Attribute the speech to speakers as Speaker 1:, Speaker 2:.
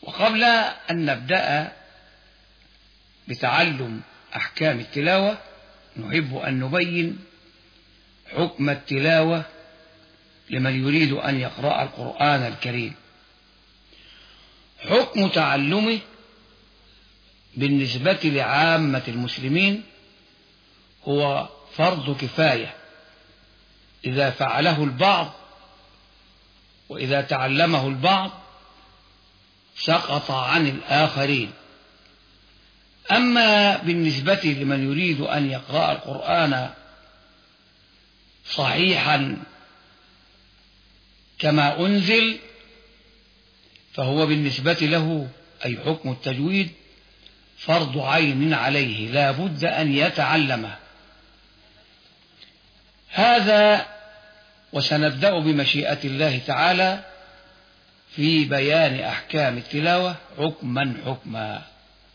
Speaker 1: وقبل أن نبدأ بتعلم أحكام التلاوة نحب أن نبين حكم التلاوة لمن يريد أن يقرأ القرآن الكريم. حكم تعلمه بالنسبة لعامة المسلمين هو فرض كفاية إذا فعله البعض، وإذا تعلمه البعض سقط عن الآخرين. أما بالنسبة لمن يريد أن يقرأ القرآن صحيحا كما أنزل فهو بالنسبة له أي حكم التجويد فرض عين عليه، لا بد أن يتعلمه. هذا وسنبدأ بمشيئة الله تعالى في بيان أحكام التلاوة حكما حكما.